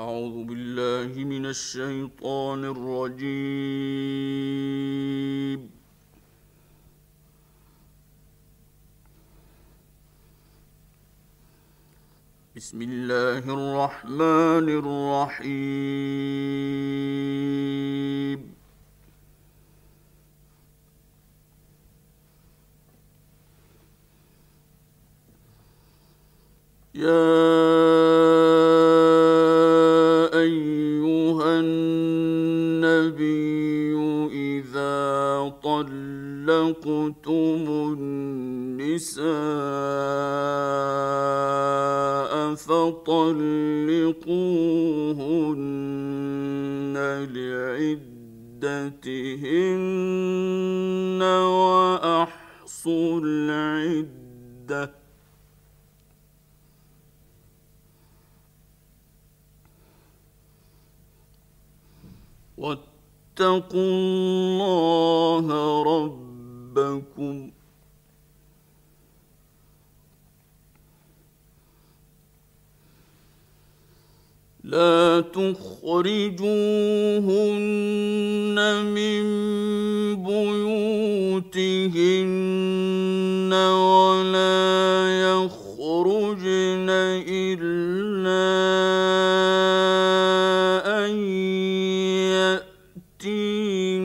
أعوذ بالله من الشيطان الرجيم. بسم الله الرحمن الرحيم. يا أيها النبي إذا طلقتم النساء فطلقوهن لعدتهن وأحصوا العدة واتقوا الله ربكم لا تخرجوهن من بيوتهن ولا يخرجن إلا أن يأتين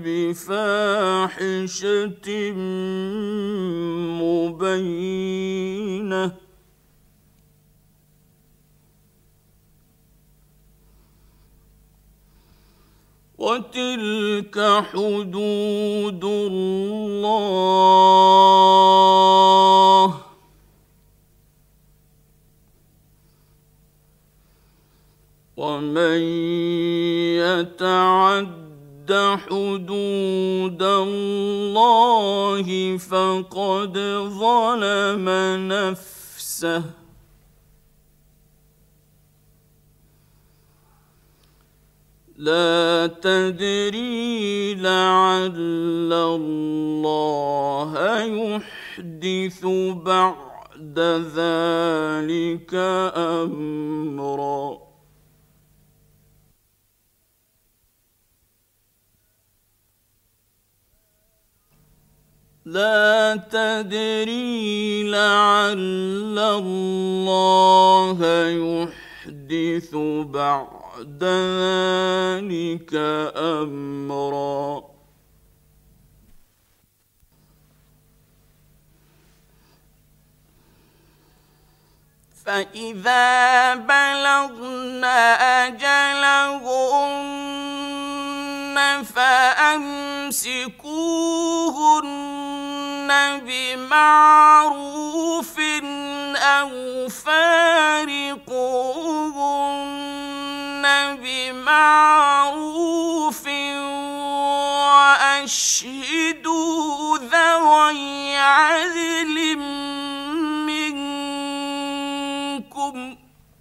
بفاحشة مبينة وتلك حدود الله ومن يتعد حدود الله فقد ظلم نفسه لا تدري لعل الله يحدث بعد ذلك أمرا لا تدري لعل الله يحدث بعد ذلك أمرا فإذا بلغن أجلهن فأمسكوهن بمعروف أو فارقوهن بمعروف وأشهدوا ذوي عدل منكم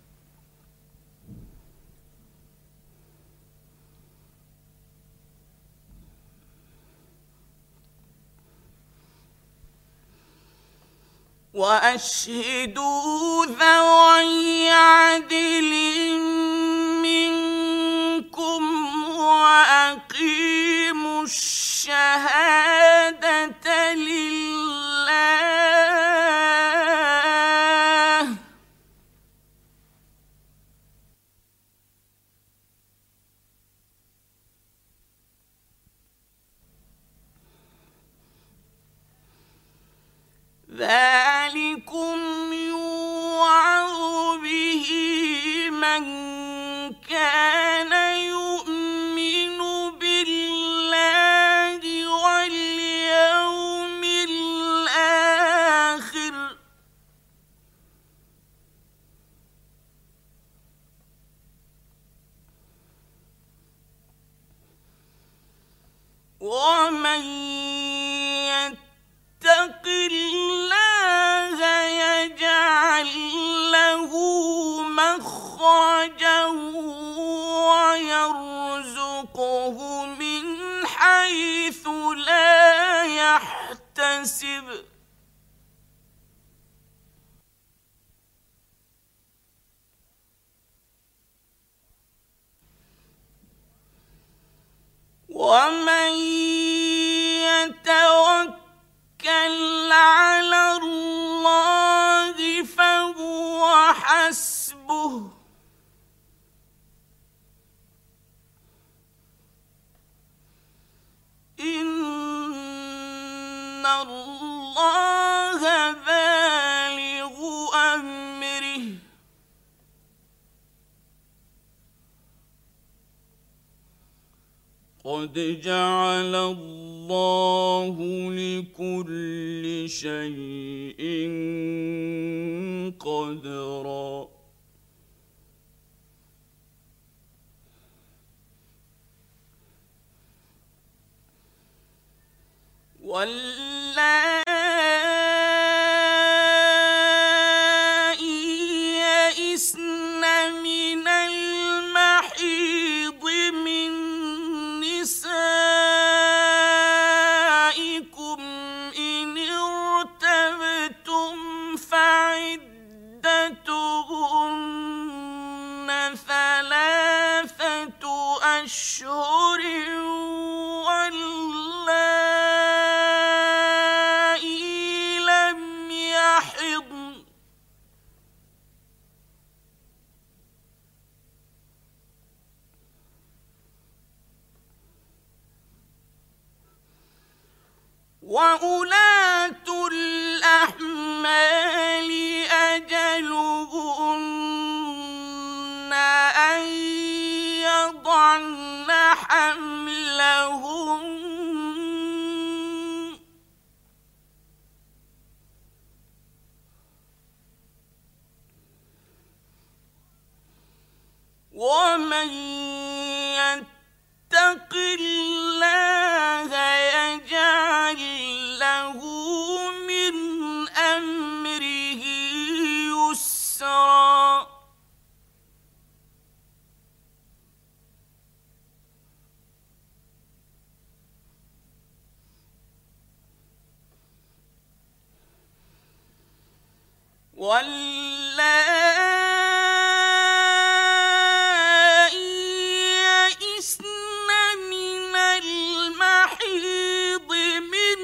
وأقيموا الشهادة لله ذلكم يوعظ به من كان يؤمن بالله واليوم الآخر ومن يتق الله يجعل له مخرجا ويرزقه من حيث لا يحتسب ومن يتوكل على الله فهو حسبه إن الله بالغ أمره قد جعل الله لكل شيء قدرا واللائي يئسن من المحيض من نسائكم إن ارتبتم فعدتهن 3 أشهر واللائي لم يحضن وأولاة الأحمال أجلهن أن يضعن حملهن ومن يتق الله يجعل له من أمره يسرا واللائي يئسن من المحيض من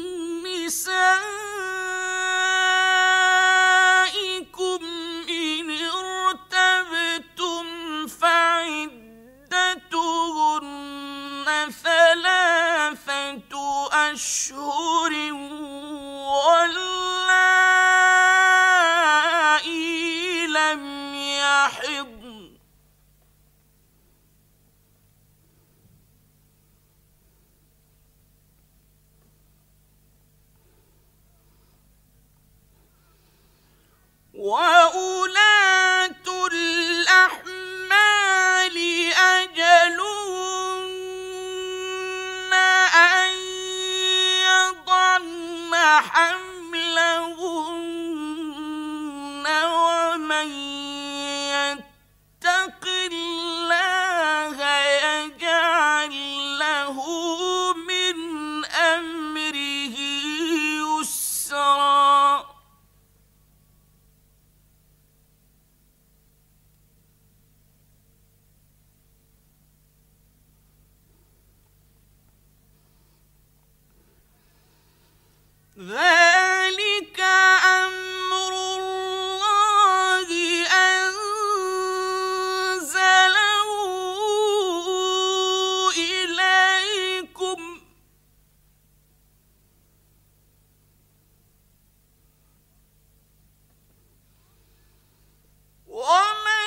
نسائكم إن ارتبتم فعدتهن 3 أشهر واللائي لم يحضن وأولاة الأحمال أجلهن أن يضعن حملهن ومن يتق الله يجعل له من أمره يسرا ذلك أمر الله أنزله إليكم ومن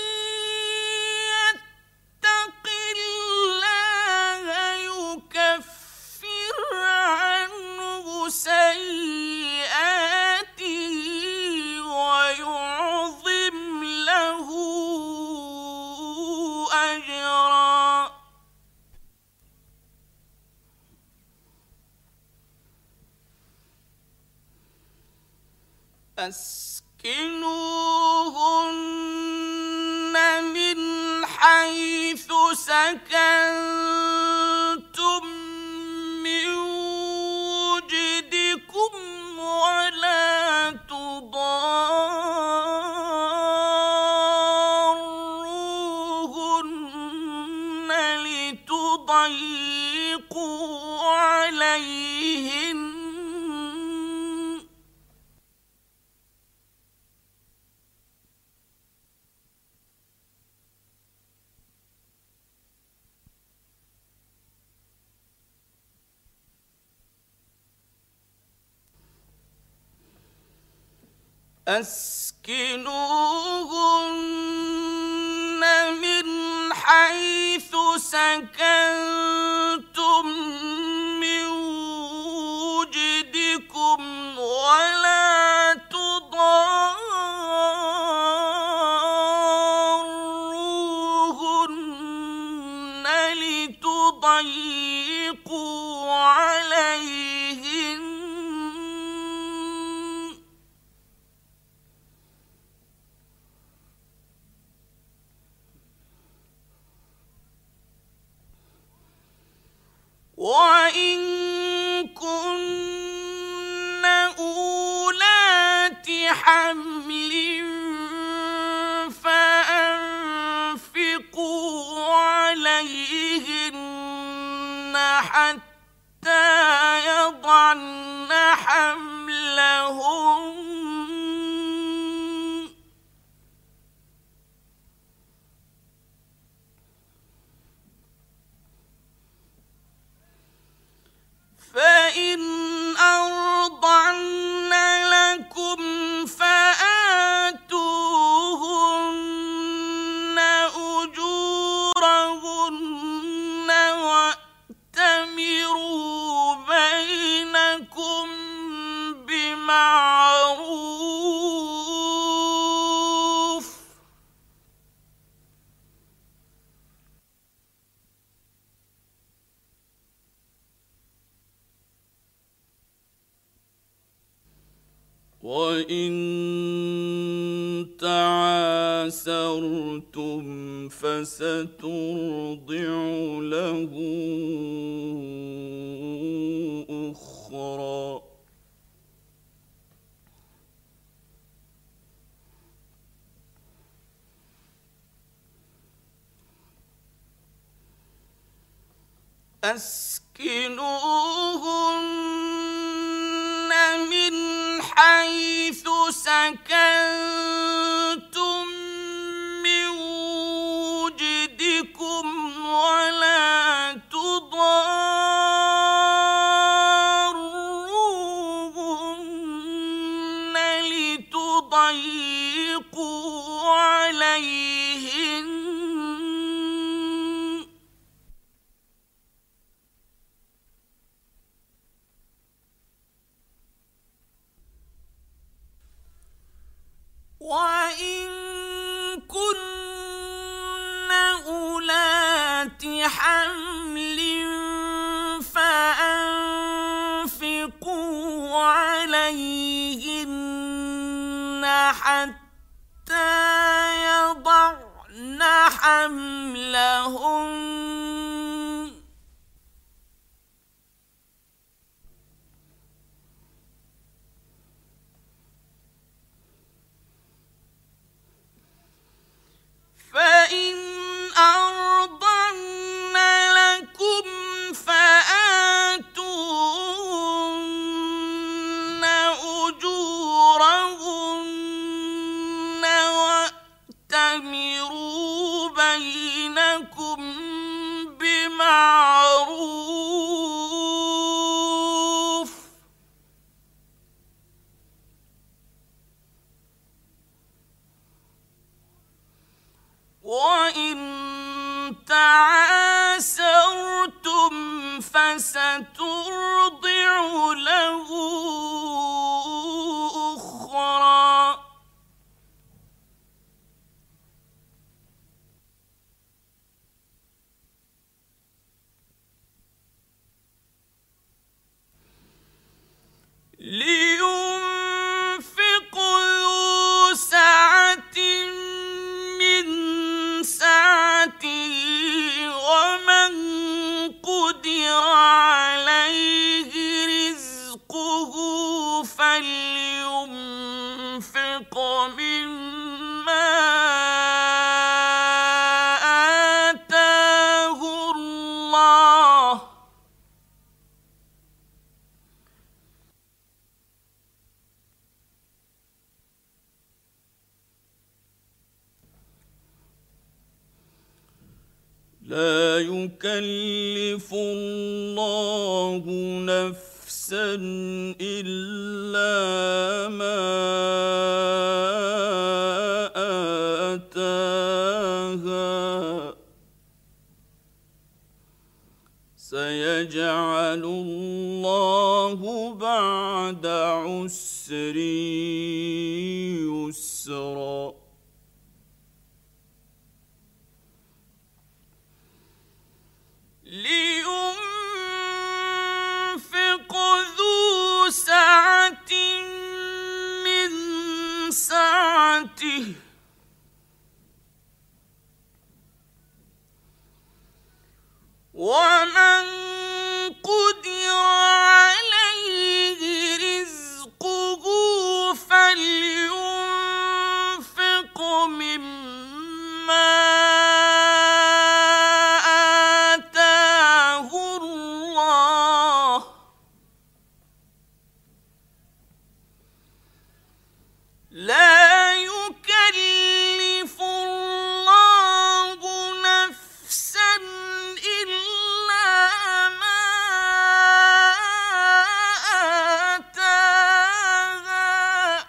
يتق الله يكفر عنه سيئاته ويعظم له أجرا أسكنوهن من حيث سكنتم من وجدكم ولا تضاروهن لتضيقوا تضيقوا عليهن أسكنوهن من حيث سكنتم من وجدكم ولا تضاروهن لتضيقوا عليهن وإن كن أولات حمل فأنفقوا عليهن حتى يضعن حملهن فإن أرضعن لكم فآتوهن أجورهن وأتمروا بينكم بمعروف وإن تعاسرتم فسترضع له أخرى أسكنوهن من حيث سكنتم من وجدكم ولا تضاروهن لتضيقوا عليهن وإن كن أولات حمل فأنفقوا عليهن حتى يضعن حملهن فإن أرضعن لكم فآتوهن أجورهن وأتمروا بينكم بمعروف وإن تعاسرتم فسترضع له أخرى لا يكلف الله نفسا إلا ما آتاها سيجعل الله بعد عسر يسرا لينفق ذو سعة من سعته ومن قدر عليه رزقه فلينفق مما آتاه الله لا يكلف الله نفسا إلا ما آتاها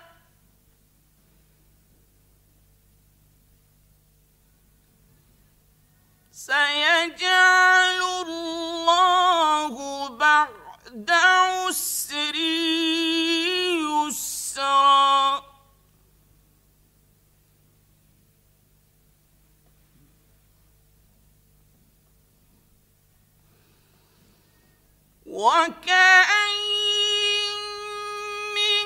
سيجعل الله بعد عسر يسرا وكأين من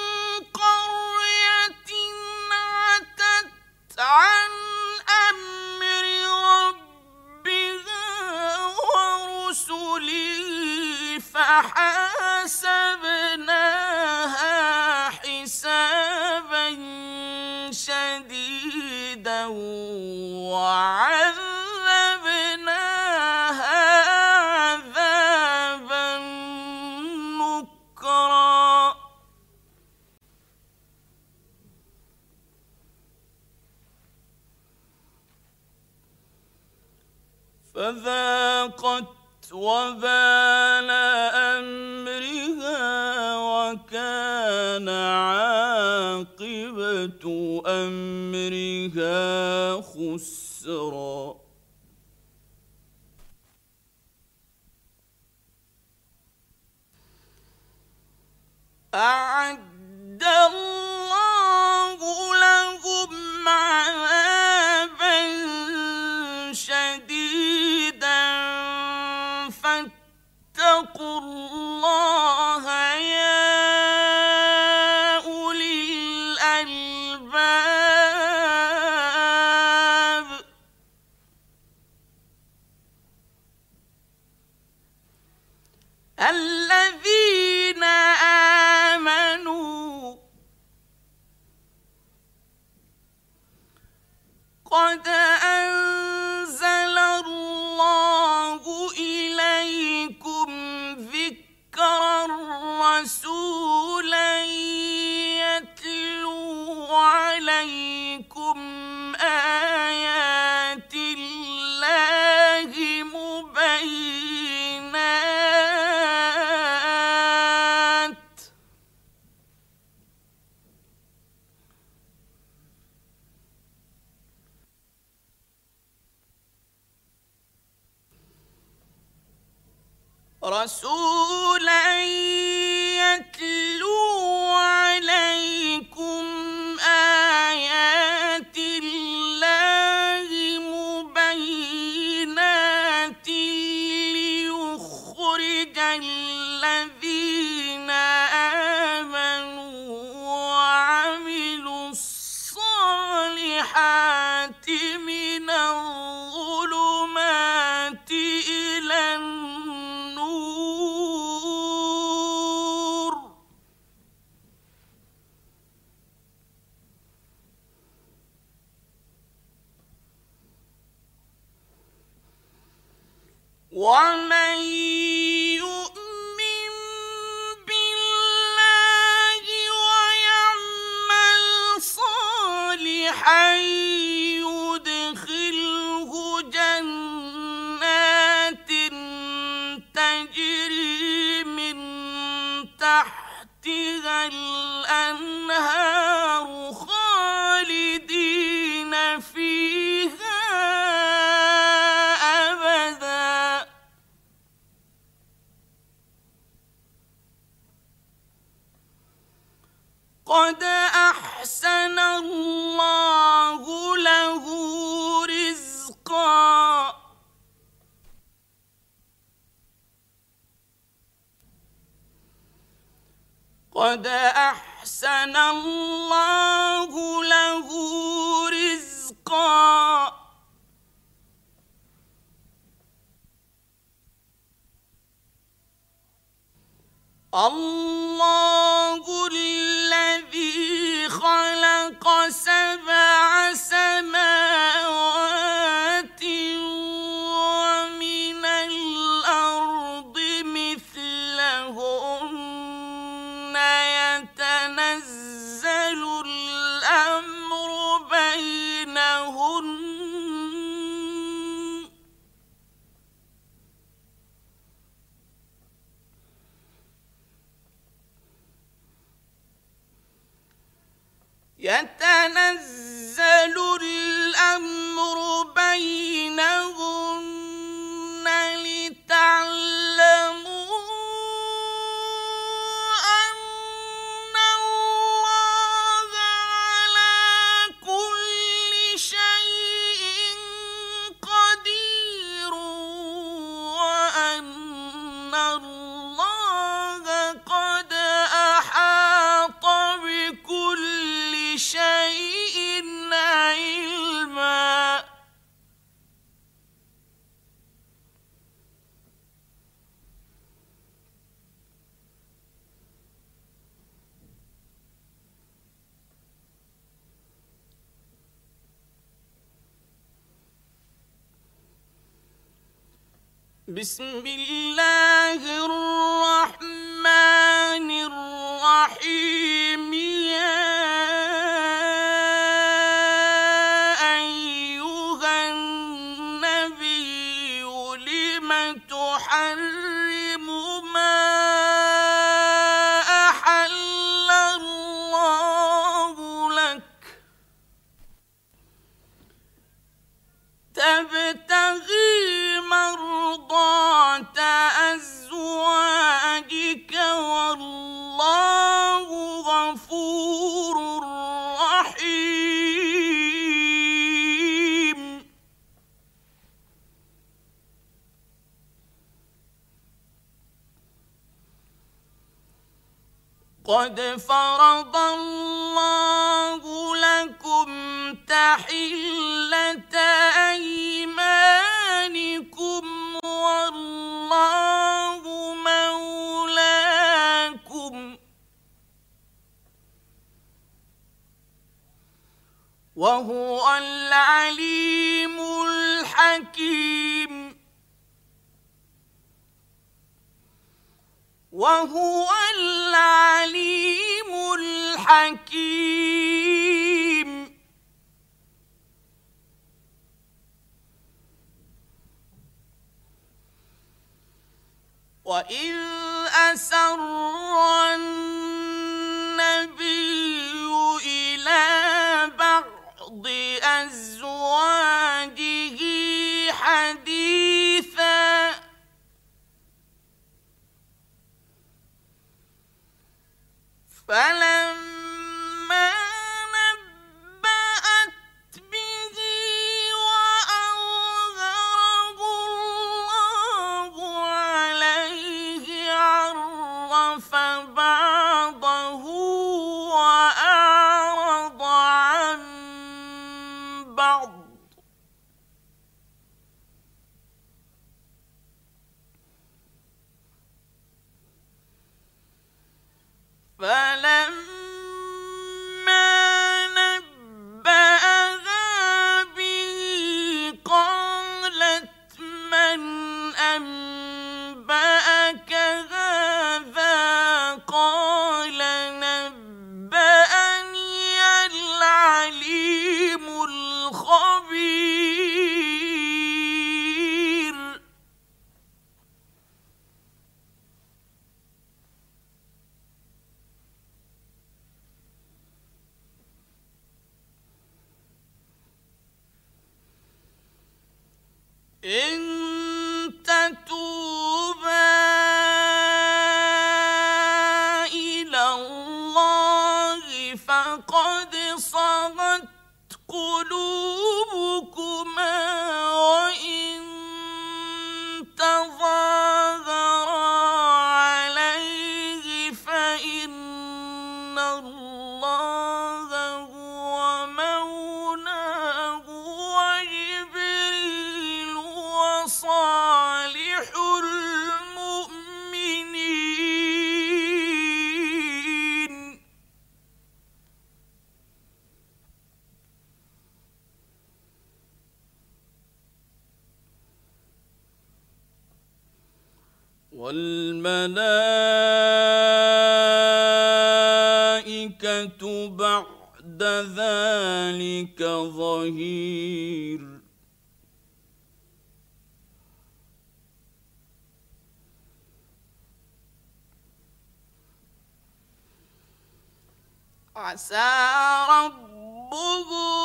قرية عتت عن أمر ربها ورسله فحاسبناها حسابا شديدا وعذبناها عذابا نكرا فذاقت وبال أمرها وكان عاقبة أمرها خسرا أعد الله لهم عذابا شديدا فاتقوا الله يا أولي الألباب الذين آمنوا قد أنزل الله إليكم ذكرا رسولا يتلو عليكم آيات الله مبينات رسولا يتلو عليكم آيات الله مبينات ليخرج الذين آمنوا وعملوا الصالحات من الظلمات إلى النور ومن يؤمن بالله ويعمل صالحا يدخله جنات الأنهار خالدين فيها أبدا. قد أحسن الله له رزقا. قد أحسن الله له رزقا. الله الذي خلق 7 سماوات ومن الأرض مثلهن يتنزل الأمر بينهن لتعلموا أن الله على كل شيء قدير وأن الله قد أحاط بكل شيء علما. بسم الله الرحمن الرحيم. يا أيها النبي لم تحرم ما أحل الله لك تبتغي مرضات أزواجك والله غفور رحيم. قد فرض الله لكم تحلة أيمانكم والله مولاكم وهو العليم الحكيم. وهو العليم الحكيم. وإذ أسر النبي إلى بعض أزواجه حديثا فلما نبأت به وأظهره الله عليه عرف بعضه وأعرض عن بعض. فلما نبأها به قالت من أنبأك هذا قال نبأني العليم الخبير. إن تتوبا إلى الله فقد صغت قلوبكما وإن تظاهرا عليه فإن الله هو مولاه وجبريل وصالح المؤمنين. والملائكة بعد ذلك ظهير. عسى ربه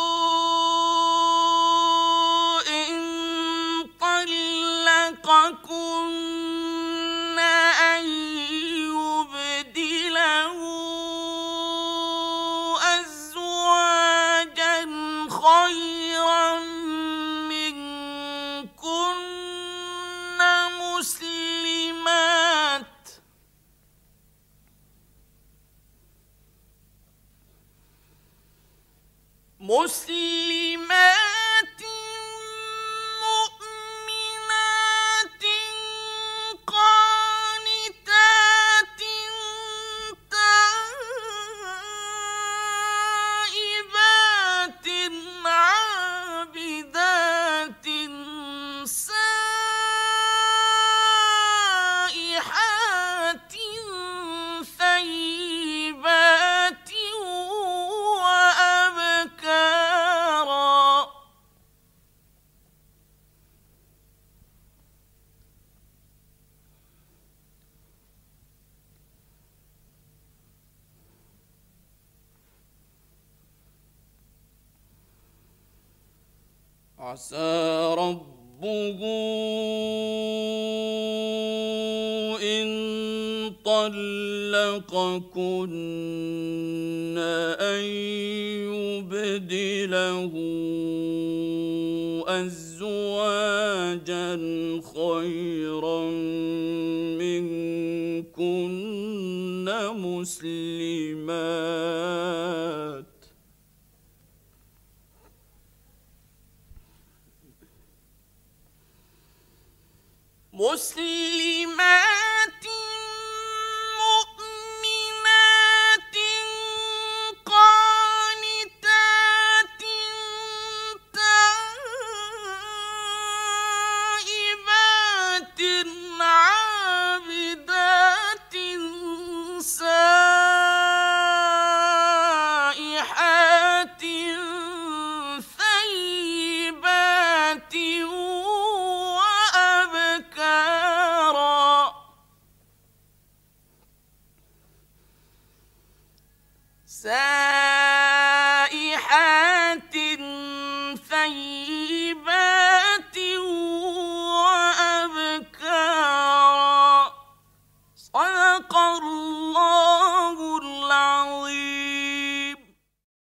إن طلقكن أن يبدله أزواجا خيرا منكن مسلمات مؤمنات قانتات تائبات عابدات سائحات ثيبات وأبكارا. عسى ربه إن طلقكن أن يبدله أزواجا خيرا منكن مسلمات مؤمنات قانتات تائبات عابدات سائحات ثيبات وأبكارا. سائحات